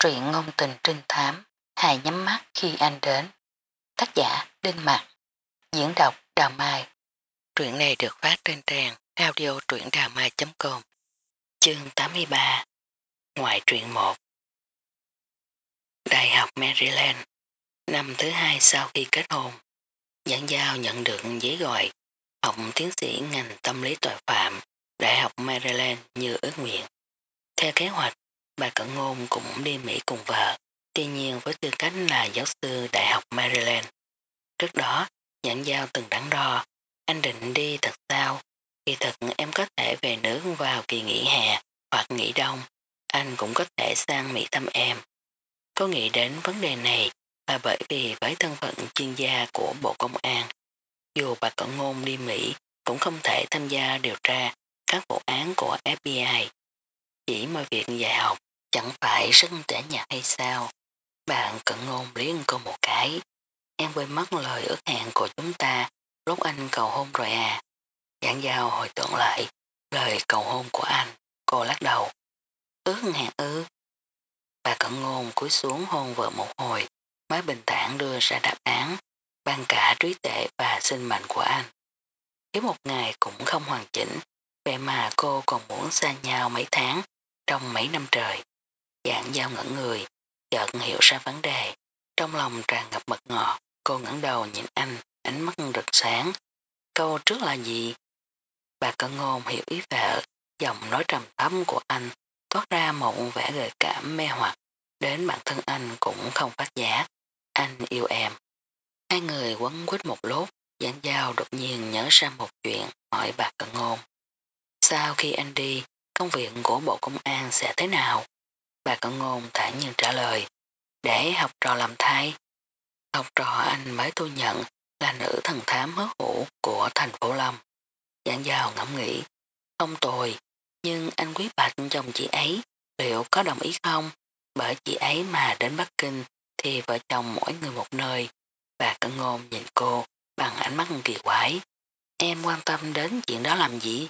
Truyện ngôn tình trinh thám, hài nhắm mắt khi anh đến. Tác giả Đinh Mặc, diễn đọc Đào Mai. Truyện này được phát trên trang audio truyệnđàmai.com. Chương 83. Ngoại truyện 1. Đại học Maryland. Năm thứ 2 sau khi kết hôn, Giảng Giao nhận được giấy gọi học tiến sĩ ngành tâm lý tội phạm Đại học Maryland như ước nguyện. Theo kế hoạch, bà Cận Ngôn cũng đi Mỹ cùng vợ, tuy nhiên với tư cách là giáo sư Đại học Maryland. Trước đó, Giảng Giao từng đắn đo, anh định đi thật sao? Kỳ thực em có thể về nước vào kỳ nghỉ hè hoặc nghỉ đông, anh cũng có thể sang Mỹ thăm em. Có nghĩ đến vấn đề này là bởi vì với thân phận chuyên gia của Bộ Công an, dù bà Cận Ngôn đi Mỹ cũng không thể tham gia điều tra các vụ án của FBI. Chỉ mà việc dạy học chẳng phải rất tẻ nhạt hay sao? Bạn Cận Ngôn liếc cô một cái. Em quên mất lời ước hẹn của chúng ta lúc anh cầu hôn rồi à. Giảng Giao hồi tưởng lại lời cầu hôn của anh. Cô lắc đầu. Ước hẹn ư? Bà Cận Ngôn cúi xuống hôn vợ một hồi mới bình thản đưa ra đáp án ban cả trí tuệ và sinh mệnh của anh. Nếu một ngày cũng không hoàn chỉnh, vậy mà cô còn muốn xa nhau mấy tháng trong mấy năm trời. Giảng Giao ngẩn người, chợt hiểu ra vấn đề. Trong lòng tràn ngập mật ngọt, cô ngẩng đầu nhìn anh, ánh mắt rực sáng. Câu trước là gì? Bà Cận Ngôn hiểu ý vợ, giọng nói trầm thấm của anh toát ra một vẻ gợi cảm mê hoặc, đến bản thân anh cũng không phát giác. Anh yêu em. Hai người quấn quýt một lúc, Giảng Giao đột nhiên nhớ ra một chuyện, hỏi bà Cận Ngôn. Sau khi anh đi, công việc của Bộ Công an sẽ thế nào? Bà Cận Ngôn thản nhiên trả lời, để học trò làm thay. Học trò anh mới thu nhận là nữ thần thám hớt hữu của thành phố Lâm. Giảng Giao ngẫm nghĩ, không tồi, nhưng anh Quý Bạch chồng chị ấy liệu có đồng ý không? Bởi chị ấy mà đến Bắc Kinh thì vợ chồng mỗi người một nơi. Bà Cận Ngôn nhìn cô bằng ánh mắt kỳ quái. Em quan tâm đến chuyện đó làm gì?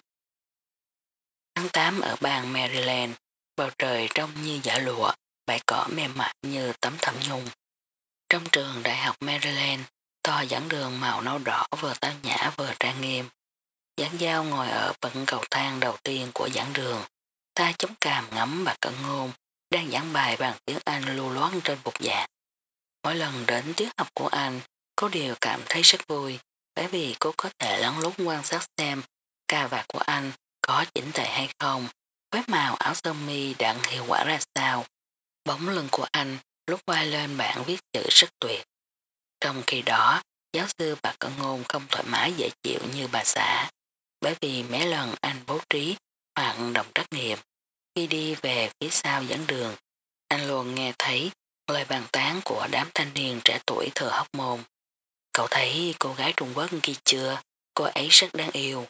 Tháng 8 ở bang Maryland, bầu trời trông như giả lụa, bãi cỏ mềm mại như tấm thảm nhung. Trong trường Đại học Maryland, to giảng đường màu nâu đỏ vừa tao nhã vừa trang nghiêm. Giảng Giao ngồi ở bậc cầu thang đầu tiên của giảng đường, ta chống cằm ngắm bà Cận Ngôn đang giảng bài bằng tiếng Anh lưu loát trên bục giảng. Mỗi lần đến tiết học của anh, cô đều cảm thấy rất vui, bởi vì cô có thể lắng lút quan sát xem cà vạt của anh có chỉnh tề hay không, với màu áo sơ mi đặn hiệu quả ra sao. Bóng lưng của anh lúc quay lên bảng viết chữ rất tuyệt. Trong khi đó, giáo sư bà Cận Ngôn không thoải mái dễ chịu như bà xã, bởi vì mấy lần anh bố trí hoạt động trắc nghiệm. Khi đi về phía sau dẫn đường, anh luôn nghe thấy lời bàn tán của đám thanh niên trẻ tuổi thừa hóc môn. Cậu thấy cô gái Trung Quốc kia chưa? Cô ấy rất đáng yêu.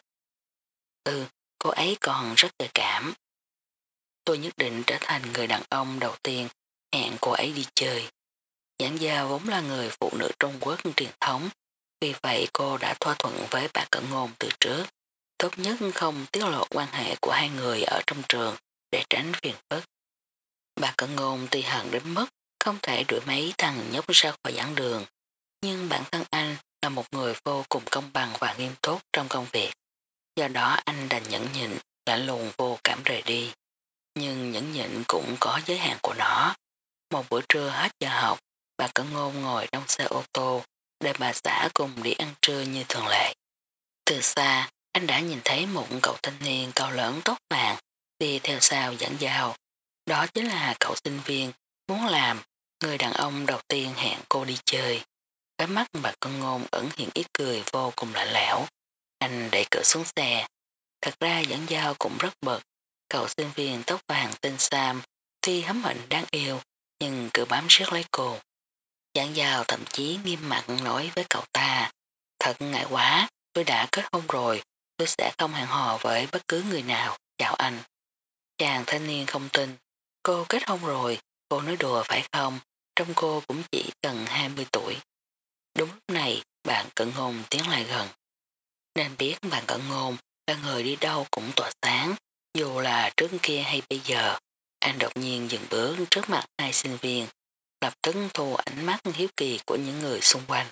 Ừ, cô ấy còn rất gợi cảm. Tôi nhất định trở thành người đàn ông đầu tiên hẹn cô ấy đi chơi. Giảng Giao vốn là người phụ nữ Trung Quốc truyền thống, vì vậy cô đã thỏa thuận với bà Cận Ngôn từ trước. Tốt nhất không tiết lộ quan hệ của hai người ở trong trường để tránh phiền phức. Bà Cận Ngôn tuy hận đến mức không thể đuổi mấy thằng nhóc ra khỏi giảng đường, nhưng bản thân anh là một người vô cùng công bằng và nghiêm túc trong công việc. Do đó anh đành nhẫn nhịn, lạnh lùng vô cảm rời đi. Nhưng nhẫn nhịn cũng có giới hạn của nó. Một buổi trưa hết giờ học, bà Cận Ngôn ngồi trong xe ô tô để bà xã cùng đi ăn trưa như thường lệ. Từ xa, anh đã nhìn thấy một cậu thanh niên cao lớn tóc vàng đi theo sau Giảng Giao. Đó chính là cậu sinh viên muốn làm người đàn ông đầu tiên hẹn cô đi chơi. Cái mắt bà Cận Ngôn ẩn hiện ít cười vô cùng lạnh lẽo. Anh đẩy cửa xuống xe. Thật ra Giảng Giao cũng rất bực. Cậu sinh viên tóc vàng tên Sam tuy hấm hỉnh đáng yêu nhưng cứ bám sát lấy cô. Giảng Giao thậm chí nghiêm mặt nói với cậu ta, thật ngại quá, tôi đã kết hôn rồi, tôi sẽ không hẹn hò với bất cứ người nào, chào anh. Chàng thanh niên không tin, cô kết hôn rồi, cô nói đùa phải không, trong cô cũng chỉ cần 20 tuổi. Đúng lúc này, bạn Cận Ngôn tiến lại gần. Nên biết bạn Cận Ngôn là người đi đâu cũng tỏa sáng, dù là trước kia hay bây giờ, Anh đột nhiên dừng bước trước mặt hai sinh viên, lập tức thu ánh mắt hiếu kỳ của những người xung quanh.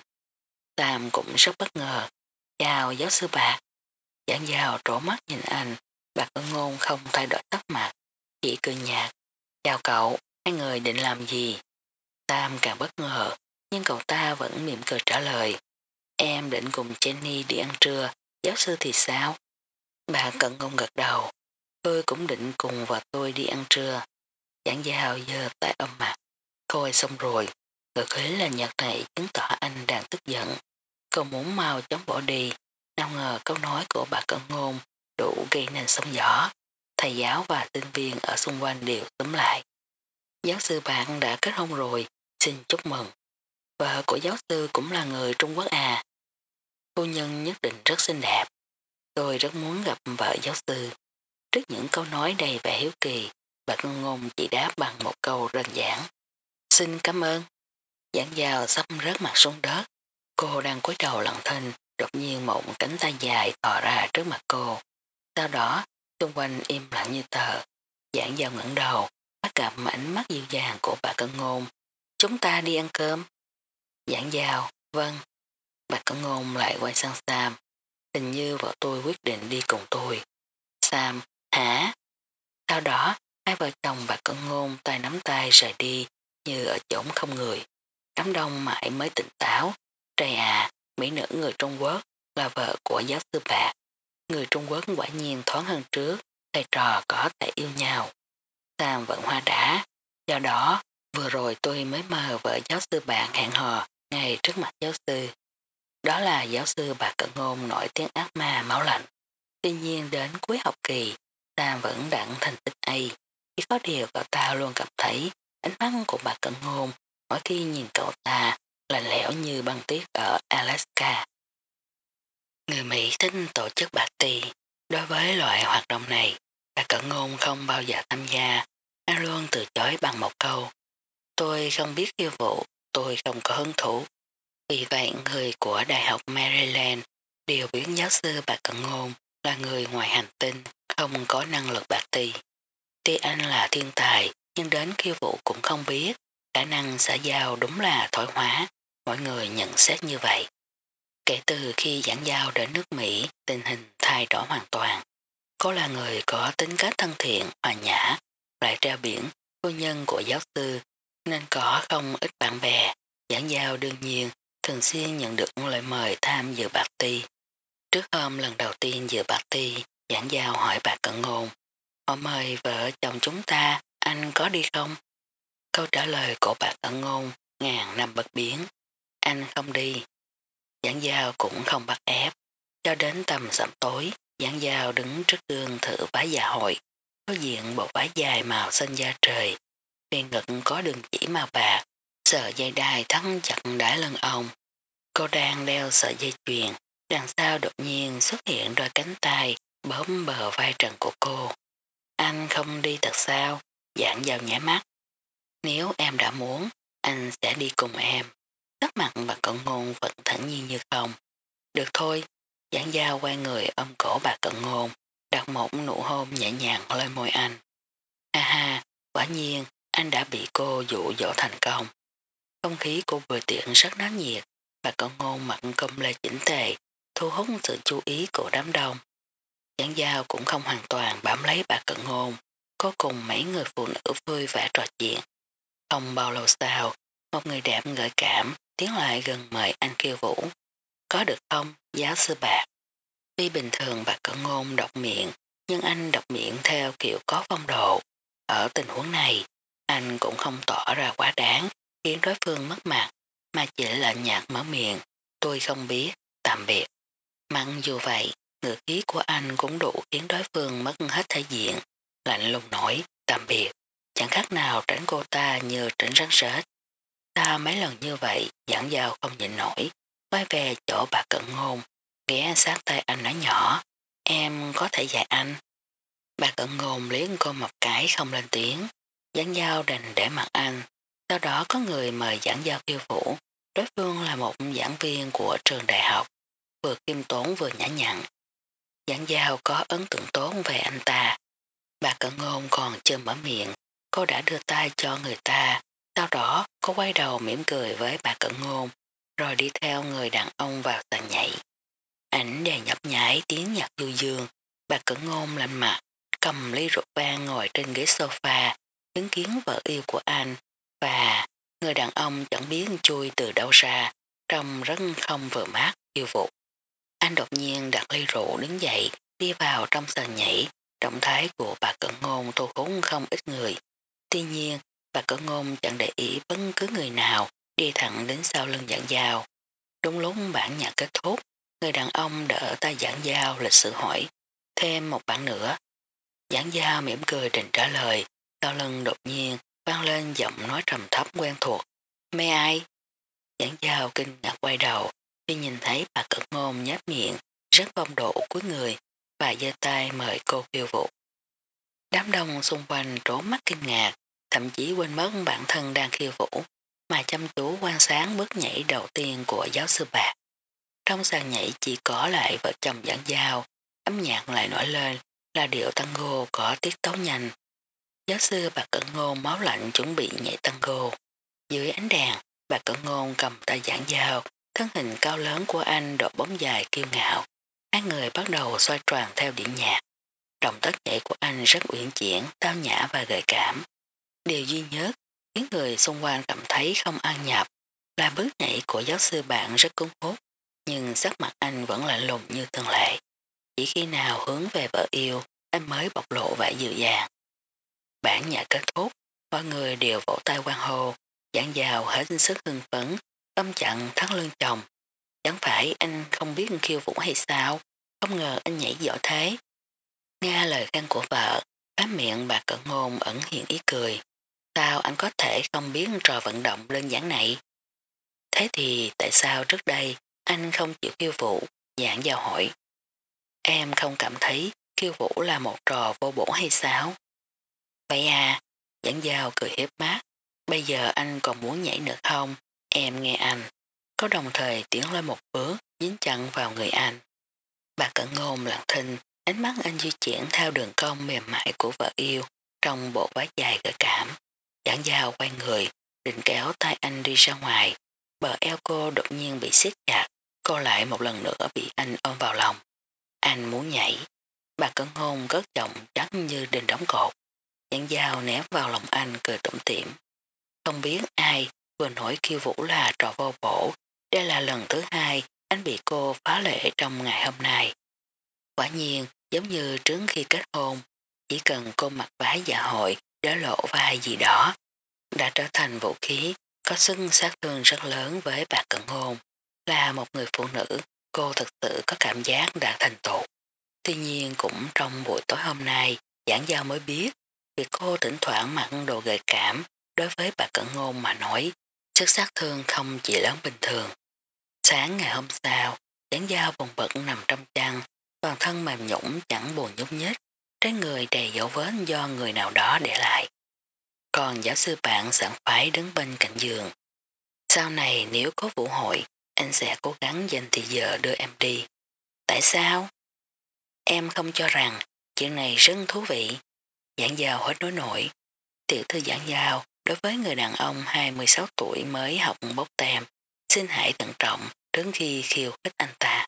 Sam cũng rất bất ngờ. Chào giáo sư Bạc. Giảng giao trổ mắt nhìn anh, Bạc Cận Ngôn không thay đổi sắc mặt, chỉ cười nhạt. Chào cậu, hai người định làm gì? Sam càng bất ngờ, nhưng cậu ta vẫn mỉm cười trả lời. Em định cùng Jenny đi ăn trưa, giáo sư thì sao? Bà Cận Ngôn gật đầu. Tôi cũng định cùng và tôi đi ăn trưa. Giảng giao giơ tay ôm mặt. Thôi xong rồi, ngược khí là nhật này chứng tỏ anh đang tức giận. Cậu muốn mau chóng bỏ đi, nào ngờ câu nói của bà Cận Ngôn đủ gây nên sóng gió. Thầy giáo và sinh viên ở xung quanh đều túm lại. Giáo sư bạn đã kết hôn rồi, xin chúc mừng. Vợ của giáo sư cũng là người Trung Quốc à. Phu nhân nhất định rất xinh đẹp. Tôi rất muốn gặp vợ giáo sư. Trước những câu nói đầy vẻ hiếu kỳ, bà Cận Ngôn chỉ đáp bằng một câu đơn giản. Xin cảm ơn. Giảng giao sắp rớt mặt xuống đất. Cô đang cúi đầu lặng thinh, đột nhiên một cánh tay dài thò ra trước mặt cô. Sau đó, xung quanh im lặng như tờ. Giảng giao ngẩng đầu, bắt gặp ánh mắt dịu dàng của bà Cận Ngôn. Chúng ta đi ăn cơm. Giảng giao, vâng. Bà Cận Ngôn lại quay sang Sam. Hình như vợ tôi quyết định đi cùng tôi. Sam, hả? Sau đó, hai vợ chồng bà Cận Ngôn tay nắm tay rời đi như ở chốn không người. Đám đông mãi mới tỉnh táo. Trời à, mỹ nữ người Trung Quốc là vợ của giáo sư Bạc. Người Trung Quốc quả nhiên thoáng hơn trước, thầy trò có thể yêu nhau. Sam vẫn hoa đã. Do đó, vừa rồi tôi mới mơ vợ giáo sư Bạc hẹn hò ngay trước mặt giáo sư. Đó là giáo sư Bạc Cận Ngôn nổi tiếng ác ma máu lạnh. Tuy nhiên đến cuối học kỳ, Sam vẫn đặng thành tích A. Chỉ có điều cậu ta luôn cảm thấy ánh mắt của Bạc Cận Ngôn mỗi khi nhìn cậu ta lạnh lẽo như băng tuyết ở Alaska. Người Mỹ thích tổ chức party. Đối với loại hoạt động này, Bạc Cận Ngôn không bao giờ tham gia. Anh luôn từ chối bằng một câu. Tôi không biết khiêu vũ, tôi không có hứng thú. Vì vậy người của Đại học Maryland đều biến giáo sư Bạc Cận Ngôn là người ngoài hành tinh, không có năng lực party. Tuy anh là thiên tài, nhưng đến khiêu vũ cũng không biết. Khả năng xã giao đúng là thoái hóa, mọi người nhận xét như vậy. Kể từ khi giảng giao đến nước Mỹ, tình hình thay đổi hoàn toàn. Cô là người có tính cách thân thiện, hòa nhã, lại treo biển, phu nhân của giáo sư, nên có không ít bạn bè. Giảng giao đương nhiên thường xuyên nhận được lời mời tham dự party. Trước hôm lần đầu tiên dự party, giảng giao hỏi bà Cận Ngôn. Họ mời vợ chồng chúng ta, anh có đi không? Câu trả lời của bà Cận Ngôn ngàn năm bất biến. Anh không đi. Giảng giao cũng không bắt ép. Cho đến tầm sẩm tối, giảng giao đứng trước gương thử váy dạ hội. Có diện bộ váy dài màu xanh da trời. Viên ngực có đường chỉ màu bạc. Sợi dây đai thắt chặt đá lưng ông. Cô đang đeo sợi dây chuyền. Đằng sau đột nhiên xuất hiện đôi cánh tay bóp bờ vai trần của cô. Anh không đi thật sao? Giảng giao nhảy mắt. Nếu em đã muốn, anh sẽ đi cùng em. Sắc mặt bà Cận Ngôn vẫn thẳng nhiên như không. Được thôi, giảng giao quay người ôm cổ bà Cận Ngôn, đặt một nụ hôn nhẹ nhàng lên môi anh. Ha ha, quả nhiên, anh đã bị cô dụ dỗ thành công. Không khí của bữa tiệc rất náo nhiệt, bà Cận Ngôn mặc công lê chỉnh tề, thu hút sự chú ý của đám đông. Giảng giao cũng không hoàn toàn bám lấy bà Cận Ngôn, có cùng mấy người phụ nữ vui vẻ trò chuyện. Không bao lâu sau, một người đẹp gợi cảm tiến lại gần mời anh khiêu vũ. Có được không, giáo sư Bạc? Tuy bình thường bà Cận Ngôn đọc miệng, nhưng anh đọc miệng theo kiểu có phong độ. Ở tình huống này, anh cũng không tỏ ra quá đáng, khiến đối phương mất mặt, mà chỉ là nhạt mở miệng. Tôi không biết, tạm biệt. Mặn dù vậy, ngữ khí của anh cũng đủ khiến đối phương mất hết thể diện. Lạnh lùng nổi, tạm biệt. Chẳng khác nào tránh cô ta như tránh rắn rết. Ta mấy lần như vậy, giảng giao không nhịn nổi, quay về chỗ bà Cận Ngôn, ghé sát tay anh nói nhỏ, em có thể dạy anh. Bà Cận Ngôn liếc cô một cái không lên tiếng, giảng giao đành để mặt anh, sau đó có người mời giảng giao khiêu vũ, đối phương là một giảng viên của trường đại học, vừa khiêm tốn vừa nhã nhặn. Giảng giao có ấn tượng tốt về anh ta, bà Cận Ngôn còn chưa mở miệng, cô đã đưa tay cho người ta, sau đó cô quay đầu mỉm cười với bà Cận Ngôn, rồi đi theo người đàn ông vào sàn nhảy. Ảnh đèn nhấp nhảy tiếng nhạc du dương, bà Cận Ngôn lạnh mặt, cầm ly rượu vang ngồi trên ghế sofa, chứng kiến vợ yêu của anh, và người đàn ông chẳng biết chui từ đâu ra, trông rất không vừa mắt, yêu vụt. Anh đột nhiên đặt ly rượu đứng dậy, đi vào trong sàn nhảy, động thái của bà Cận Ngôn thu hút không ít người. Tuy nhiên, bà Cận Ngôn chẳng để ý bất cứ người nào, đi thẳng đến sau lưng Giảng Giao. Đúng lúc bản nhạc kết thúc, người đàn ông đỡ tay Giảng Giao lịch sự hỏi, thêm một bản nữa. Giảng Giao mỉm cười định trả lời, sau lưng đột nhiên vang lên giọng nói trầm thấp quen thuộc. Mê ai? Giảng Giao kinh ngạc quay đầu, khi nhìn thấy bà Cận Ngôn nháp miệng, rất phong độ cuối người, và giơ tay mời cô khiêu vũ. Đám đông xung quanh trốn mắt kinh ngạc, thậm chí quên mất bản thân đang khiêu vũ, mà chăm chú quan sát bước nhảy đầu tiên của giáo sư Bạc. Trong sàn nhảy chỉ có lại vợ chồng Giảng Giao, âm nhạc lại nổi lên là điệu tango có tiết tấu nhanh. Giáo sư Bạc Cận Ngôn máu lạnh chuẩn bị nhảy tango. Dưới ánh đèn, Bạc Cận Ngôn cầm tay Giảng Giao, thân hình cao lớn của anh đội bóng dài kiêu ngạo. Hai người bắt đầu xoay tròn theo điệu nhạc. Động tác nhảy của anh rất uyển chuyển, tao nhã và gợi cảm. Điều duy nhất khiến người xung quanh cảm thấy không an nhập là bước nhảy của giáo sư bạn rất cuốn hút, nhưng sắc mặt anh vẫn lạnh lùng như thường lệ. Chỉ khi nào hướng về vợ yêu, anh mới bộc lộ vẻ dịu dàng. Bản nhạc kết thúc, mọi người đều vỗ tay hoan hô, Giảng Giao hết sức hưng phấn, tâm chặn thắt lưng chồng. Chẳng phải anh không biết khiêu vũ hay sao, không ngờ anh nhảy giỏi thế. Nghe lời khen của vợ, khóe miệng bà Cận Ngôn ẩn hiện ý cười. Sao anh có thể không biết trò vận động đơn giản này? Thế thì tại sao trước đây anh không chịu khiêu vũ? Giảng Giao hỏi. Em không cảm thấy khiêu vũ là một trò vô bổ hay sao? Vậy à, Giảng Giao cười hiếp mắt. Bây giờ anh còn muốn nhảy nữa không? Em nghe anh. Có đồng thời tiến lên một bước, dính chặn vào người anh. Bà Cận Ngôn lặng thinh, ánh mắt anh di chuyển theo đường cong mềm mại của vợ yêu trong bộ váy dài gợi cảm. Giảng Giao quay người, định kéo tay anh đi ra ngoài. Bờ eo cô đột nhiên bị siết chặt, cô lại một lần nữa bị anh ôm vào lòng. Anh muốn nhảy. Bà Cận Ngôn cất giọng chắc như đình đóng cột. Giảng Giao ném vào lòng anh cười tủm tỉm. Không biết ai vừa nổi khiêu vũ là trò vô bổ. Đây là lần thứ hai anh bị cô phá lệ trong ngày hôm nay. Quả nhiên, giống như trước khi kết hôn, chỉ cần cô mặc váy dạ hội để lộ vai gì đó, đã trở thành vũ khí có sức sát thương rất lớn với bà Cận Ngôn. Là một người phụ nữ, cô thực sự có cảm giác đã thành tựu. Tuy nhiên cũng trong buổi tối hôm nay, Giảng Giao mới biết, vì cô thỉnh thoảng mặc đồ gợi cảm đối với bà Cận Ngôn mà nói, sức sát thương không chỉ lớn bình thường. Sáng ngày hôm sau, Giảng Giao buồn bực nằm trong chăn, toàn thân mềm nhũng chẳng buồn nhúc nhích, trên người đầy dấu vết do người nào đó để lại. Còn giáo sư bạn sẵn phải đứng bên cạnh giường. Sau này nếu có vụ hội, anh sẽ cố gắng dành thời giờ đưa em đi. Tại sao? Em không cho rằng chuyện này rất thú vị. Giảng Giao hết nói nổi. Tiểu thư Giảng Giao đối với người đàn ông 26 tuổi mới học bốc tem, xin hãy thận trọng trước khi khiêu khích anh ta.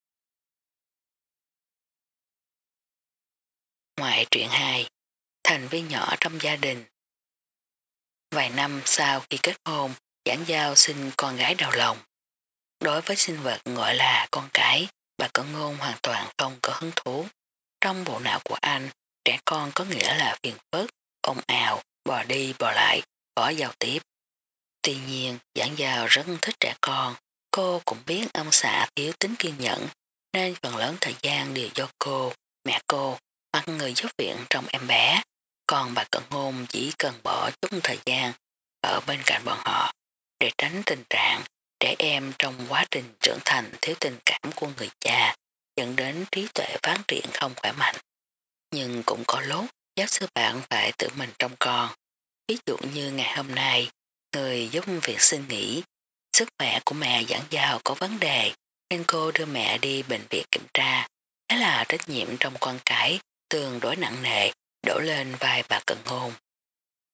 Ngoại truyện 2. Thành viên nhỏ trong gia đình. Vài năm sau khi kết hôn, Giảng Giao sinh con gái đầu lòng. Đối với sinh vật gọi là con cái, bà Cận Ngôn hoàn toàn không có hứng thú. Trong bộ não của anh, trẻ con có nghĩa là phiền phức, ồn ào, bò đi bò lại, khó giao tiếp. Tuy nhiên, Giảng Giao rất thích trẻ con. Cô cũng biết ông xã thiếu tính kiên nhẫn, nên phần lớn thời gian đều do cô, mẹ cô, hoặc người giúp việc trong em bé. Còn bà Cận Ngôn chỉ cần bỏ chút thời gian ở bên cạnh bọn họ để tránh tình trạng trẻ em trong quá trình trưởng thành thiếu tình cảm của người cha, dẫn đến trí tuệ phát triển không khỏe mạnh. Nhưng cũng có lúc giáo sư bạn phải tự mình trông con. Ví dụ như ngày hôm nay, người giúp việc xin nghỉ, sức khỏe của mẹ Giảng Giao có vấn đề, nên cô đưa mẹ đi bệnh viện kiểm tra. Thế là trách nhiệm trong con cái tương đối nặng nề đổ lên vai bà Cận Ngôn.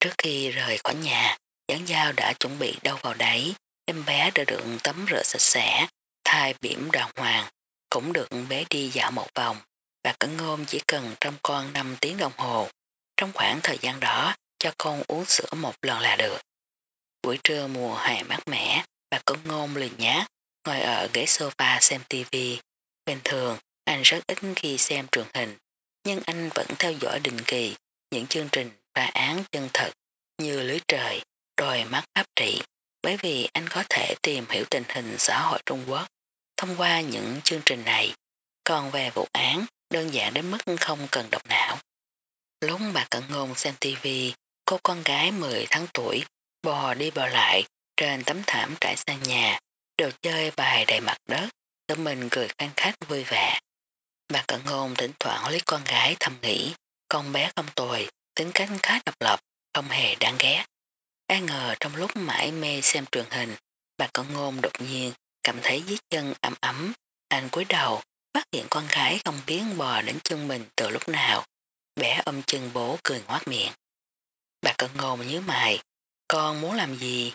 Trước khi rời khỏi nhà, Giảng Giao đã chuẩn bị đâu vào đấy, em bé đã được tắm rửa sạch sẽ, thai bỉm đàng hoàng, cũng được bé đi dạo một vòng. Bà Cẩn Ngôn chỉ cần trông con 5 tiếng đồng hồ. Trong khoảng thời gian đó, cho con uống sữa một lần là được. Buổi trưa mùa hè mát mẻ, bà Cẩn Ngôn lười nhác, ngồi ở ghế sofa xem tivi. Bình thường, anh rất ít khi xem truyền hình, nhưng anh vẫn theo dõi định kỳ những chương trình phá án chân thật như Lưới Trời, Đôi Mắt Áp Trị, bởi vì anh có thể tìm hiểu tình hình xã hội Trung Quốc thông qua những chương trình này. Còn về vụ án, đơn giản đến mức không cần động não. Lúc bà Cận Ngôn xem tivi, cô con gái 10 tháng tuổi bò đi bò lại trên tấm thảm trải sang nhà, đồ chơi bài đầy mặt đất, tự mình cười khanh khách vui vẻ. Bà Cận Ngôn thỉnh thoảng liếc con gái thầm nghĩ, con bé không tồi, tính cách khá độc lập, không hề đáng ghét. Ai ngờ trong lúc mãi mê xem truyền hình, bà Cận Ngôn đột nhiên cảm thấy dưới chân ấm ấm. Anh cúi đầu, phát hiện con gái không biến bò đến chân mình từ lúc nào. Bé ôm chân bố cười ngoác miệng. Bà Cận Ngôn nhíu mày, con muốn làm gì?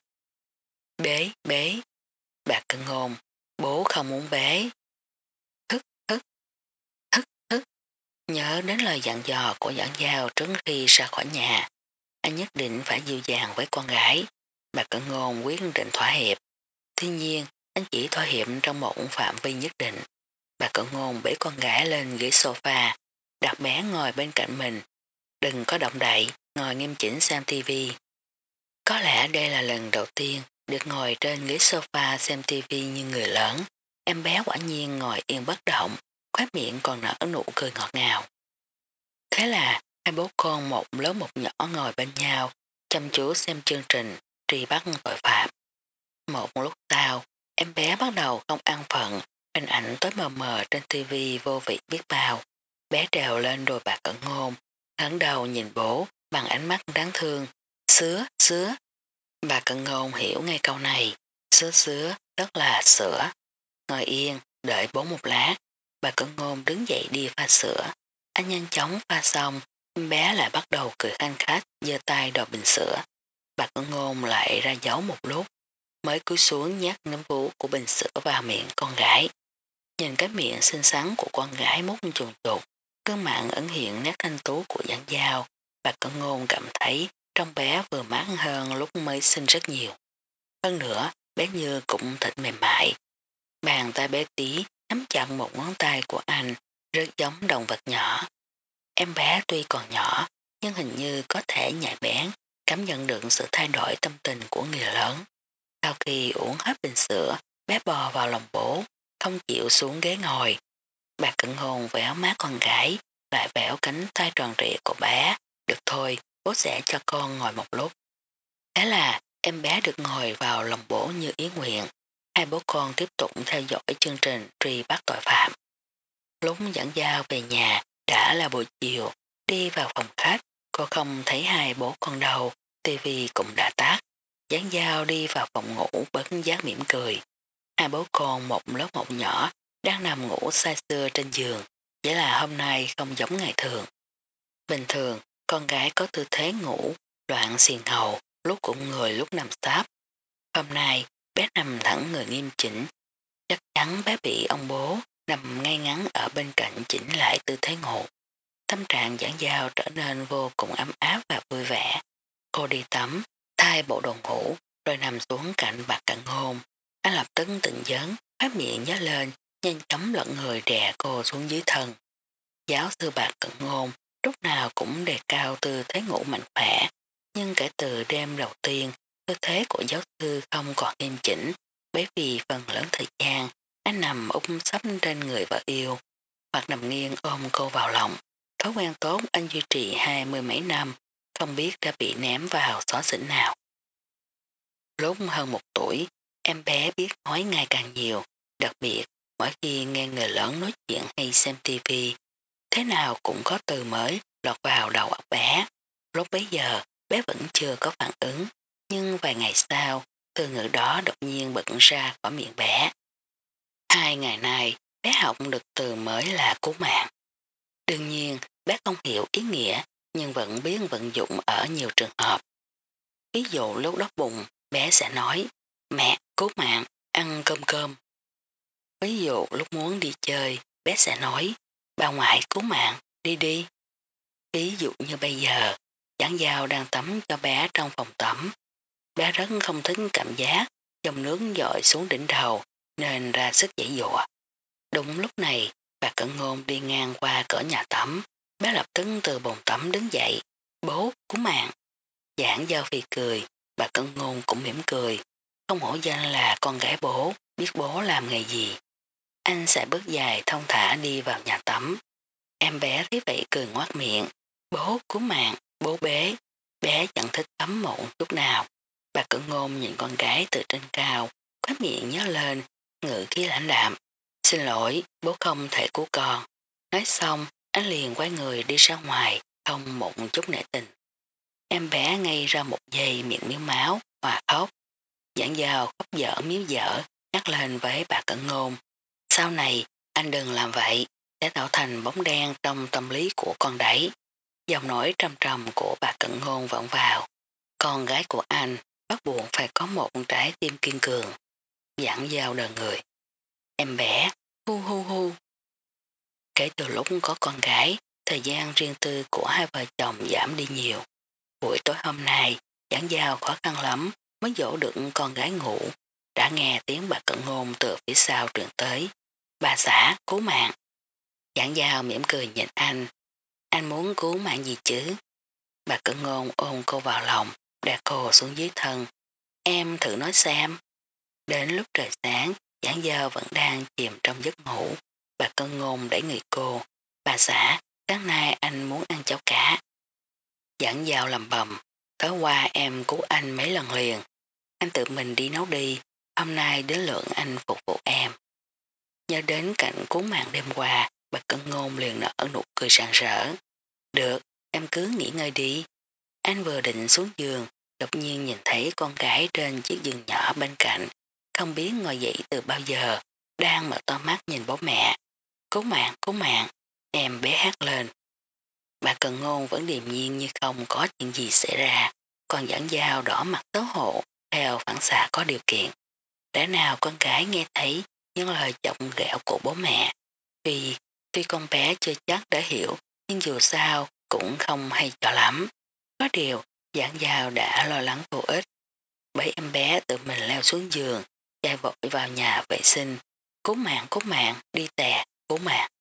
Bế, bế. Bà Cận Ngôn, bố không muốn bế. Thức, thức, thức, thức. Nhớ đến lời dặn dò của Doãn Giao trước khi ra khỏi nhà. Anh nhất định phải dịu dàng với con gái. Bà Cận Ngôn quyết định thỏa hiệp. Tuy nhiên, anh chỉ thỏa hiệp trong một phạm vi nhất định. Bà Cận Ngôn bế con gái lên ghế sofa, đặt bé ngồi bên cạnh mình. Đừng có động đậy, ngồi nghiêm chỉnh xem tivi. Có lẽ đây là lần đầu tiên được ngồi trên ghế sofa xem tivi như người lớn. Em bé quả nhiên ngồi yên bất động, khóe miệng còn nở nụ cười ngọt ngào. Thế là hai bố con một lớn một nhỏ ngồi bên nhau, chăm chú xem chương trình truy bắt tội phạm. Một lúc sau, em bé bắt đầu không an phận, hình ảnh tối mờ mờ trên tivi vô vị biết bao. Bé trèo lên đôi bà Cận Ngôn, ngẩng đầu nhìn bố bằng ánh mắt đáng thương. Sứa, sứa. Bà Cận Ngôn hiểu ngay câu này. Sứa sứa, rất là sữa. Ngồi yên, đợi bố một lát. Bà Cận Ngôn đứng dậy đi pha sữa. Anh nhanh chóng pha xong, em bé lại bắt đầu cười khanh khách, giơ tay đòi bình sữa. Bà Cận Ngôn lại ra dấu một lúc, mới cúi xuống nhát nấm vú của bình sữa vào miệng con gái. Nhìn cái miệng xinh xắn của con gái mút chuồn chuột, gương mặt ẩn hiện nét thanh tú của Giảng Giao, bà Cận Ngôn cảm thấy trong bé vừa mát hơn lúc mới sinh rất nhiều. Hơn nữa, bé Như cũng thịt mềm mại. Bàn tay bé tí nắm chặt một ngón tay của anh, rất giống động vật nhỏ. Em bé tuy còn nhỏ, nhưng hình như có thể nhạy bén, cảm nhận được sự thay đổi tâm tình của người lớn. Sau khi uống hết bình sữa, bé bò vào lòng bố, không chịu xuống ghế ngồi. Bà Cận Ngôn véo má con gái, lại véo cánh tay tròn trịa của bé. Được thôi, bố sẽ cho con ngồi một lúc. Thế là em bé được ngồi vào lòng bố như ý nguyện. Hai bố con tiếp tục theo dõi chương trình truy bắt tội phạm. Lúc dẫn Giao về nhà đã là buổi chiều, đi vào phòng khách, cô không thấy hai bố con đâu, tivi cũng đã tắt. Giảng Giao đi vào phòng ngủ bất giác mỉm cười. Hai bố con một lớn một nhỏ đang nằm ngủ say sưa trên giường, chỉ là hôm nay không giống ngày thường. Bình thường, con gái có tư thế ngủ, loạn xiềng hầu, lúc cũng người lúc nằm sáp. Hôm nay, bé nằm thẳng người nghiêm chỉnh. Chắc chắn bé bị ông bố nằm ngay ngắn ở bên cạnh chỉnh lại tư thế ngủ. Tâm trạng Giảng Giao trở nên vô cùng ấm áp và vui vẻ. Cô đi tắm, thay bộ đồ ngủ, rồi nằm xuống cạnh bà Cận Ngôn. Anh lập tức tỉnh giấc, phát miệng nhớ lên, nhanh chóng lẫn người đè cô xuống dưới thân. Giáo sư bà Cận Ngôn lúc nào cũng đề cao tư thế ngủ mạnh khỏe, nhưng kể từ đêm đầu tiên, tư thế của giáo sư không còn nghiêm chỉnh, bởi vì phần lớn thời gian anh nằm úp sấp trên người vợ yêu, hoặc nằm nghiêng ôm cô vào lòng. Thói quen tốt anh duy trì 20 mấy năm, không biết đã bị ném vào xóa xỉnh nào. Lúc hơn 1 tuổi, em bé biết nói ngày càng nhiều, đặc biệt mỗi khi nghe người lớn nói chuyện hay xem tivi, thế nào cũng có từ mới lọt vào đầu óc bé. Lúc bấy giờ, bé vẫn chưa có phản ứng, nhưng vài ngày sau, từ ngữ đó đột nhiên bật ra khỏi miệng bé. 2 ngày nay, bé học được từ mới là cứu mạng. Đương nhiên, bé không hiểu ý nghĩa, nhưng vẫn biết vận dụng ở nhiều trường hợp. Ví dụ lúc đói bụng, bé sẽ nói, mẹ, cứu mạng, ăn cơm cơm. Ví dụ lúc muốn đi chơi, bé sẽ nói, bà ngoại cứu mạng, đi đi. Ví dụ như bây giờ, Giảng Giao đang tắm cho bé trong phòng tắm. Bé rất không thích cảm giác dòng nước dội xuống đỉnh đầu nên ra sức giãy giụa. Đúng lúc này, bà Cận Ngôn đi ngang qua cửa nhà tắm. Bé lập tức từ bồn tắm đứng dậy. Bố, cứu mạng. Giảng Giao phì cười, bà Cận Ngôn cũng mỉm cười. Không hổ danh là con gái bố, biết bố làm nghề gì. Anh sẽ bước dài thông thả đi vào nhà tắm. Em bé thấy vậy cười ngoác miệng. Bố cứu mạng, bố bế. Bé chẳng thích tắm một chút nào. Bà Cận Ngôn nhìn con gái từ trên cao, khóe miệng nhớ lên, ngự khí lãnh đạm. Xin lỗi, bố không thể cứu con. Nói xong, anh liền quay người đi ra ngoài, không một chút nể tình. Em bé ngay ra một giây miệng miếu máu, hòa khóc. Giảng Giao khóc dở miếu dở, nhắc lên với bà Cận Ngôn. Sau này, anh đừng làm vậy, sẽ tạo thành bóng đen trong tâm lý của con đấy. Giọng nói trầm trầm của bà Cận Ngôn vọng vào. Con gái của anh bắt buộc phải có một trái tim kiên cường. Giảng Giao đờ người. Em bé, hu hu hu. Kể từ lúc có con gái, thời gian riêng tư của hai vợ chồng giảm đi nhiều. Buổi tối hôm nay, Giảng Giao khó khăn lắm mới dỗ được con gái ngủ. Đã nghe tiếng bà Cận Ngôn từ phía sau truyền tới. Bà xã, cứu mạng. Giảng Giao mỉm cười nhìn anh. Anh muốn cứu mạng gì chứ? Bà Cận Ngôn ôm cô vào lòng, đè cô xuống dưới thân. Em thử nói xem. Đến lúc trời sáng, Giảng Giao vẫn đang chìm trong giấc ngủ. Bà Cận Ngôn đẩy người cô. Bà xã, sáng nay anh muốn ăn cháo cá. Giảng Giao lầm bầm. Tối qua em cứu anh mấy lần liền. Anh tự mình đi nấu đi. Hôm nay đến lượng anh phục vụ em. Nhớ đến cảnh cứu mạng đêm qua, bà Cận Ngôn liền nở nụ cười rạng rỡ. Được, em cứ nghỉ ngơi đi. Anh vừa định xuống giường, đột nhiên nhìn thấy con gái trên chiếc giường nhỏ bên cạnh, không biết ngồi dậy từ bao giờ, đang mở to mắt nhìn bố mẹ. Cứu mạng, em bé hát lên. Bà Cận Ngôn vẫn điềm nhiên như không có chuyện gì xảy ra, còn Giảng Giao đỏ mặt xấu hổ, theo phản xạ có điều kiện. Lẽ nào con gái nghe thấy những lời chọc ghẹo của bố mẹ. Tuy con bé chưa chắc đã hiểu, nhưng dù sao cũng không hay cho lắm. Có điều, Giảng Giao đã lo lắng vô ích. Bởi em bé tự mình leo xuống giường, chạy vội vào nhà vệ sinh. Cứu mạng, đi tè, cứu mạng.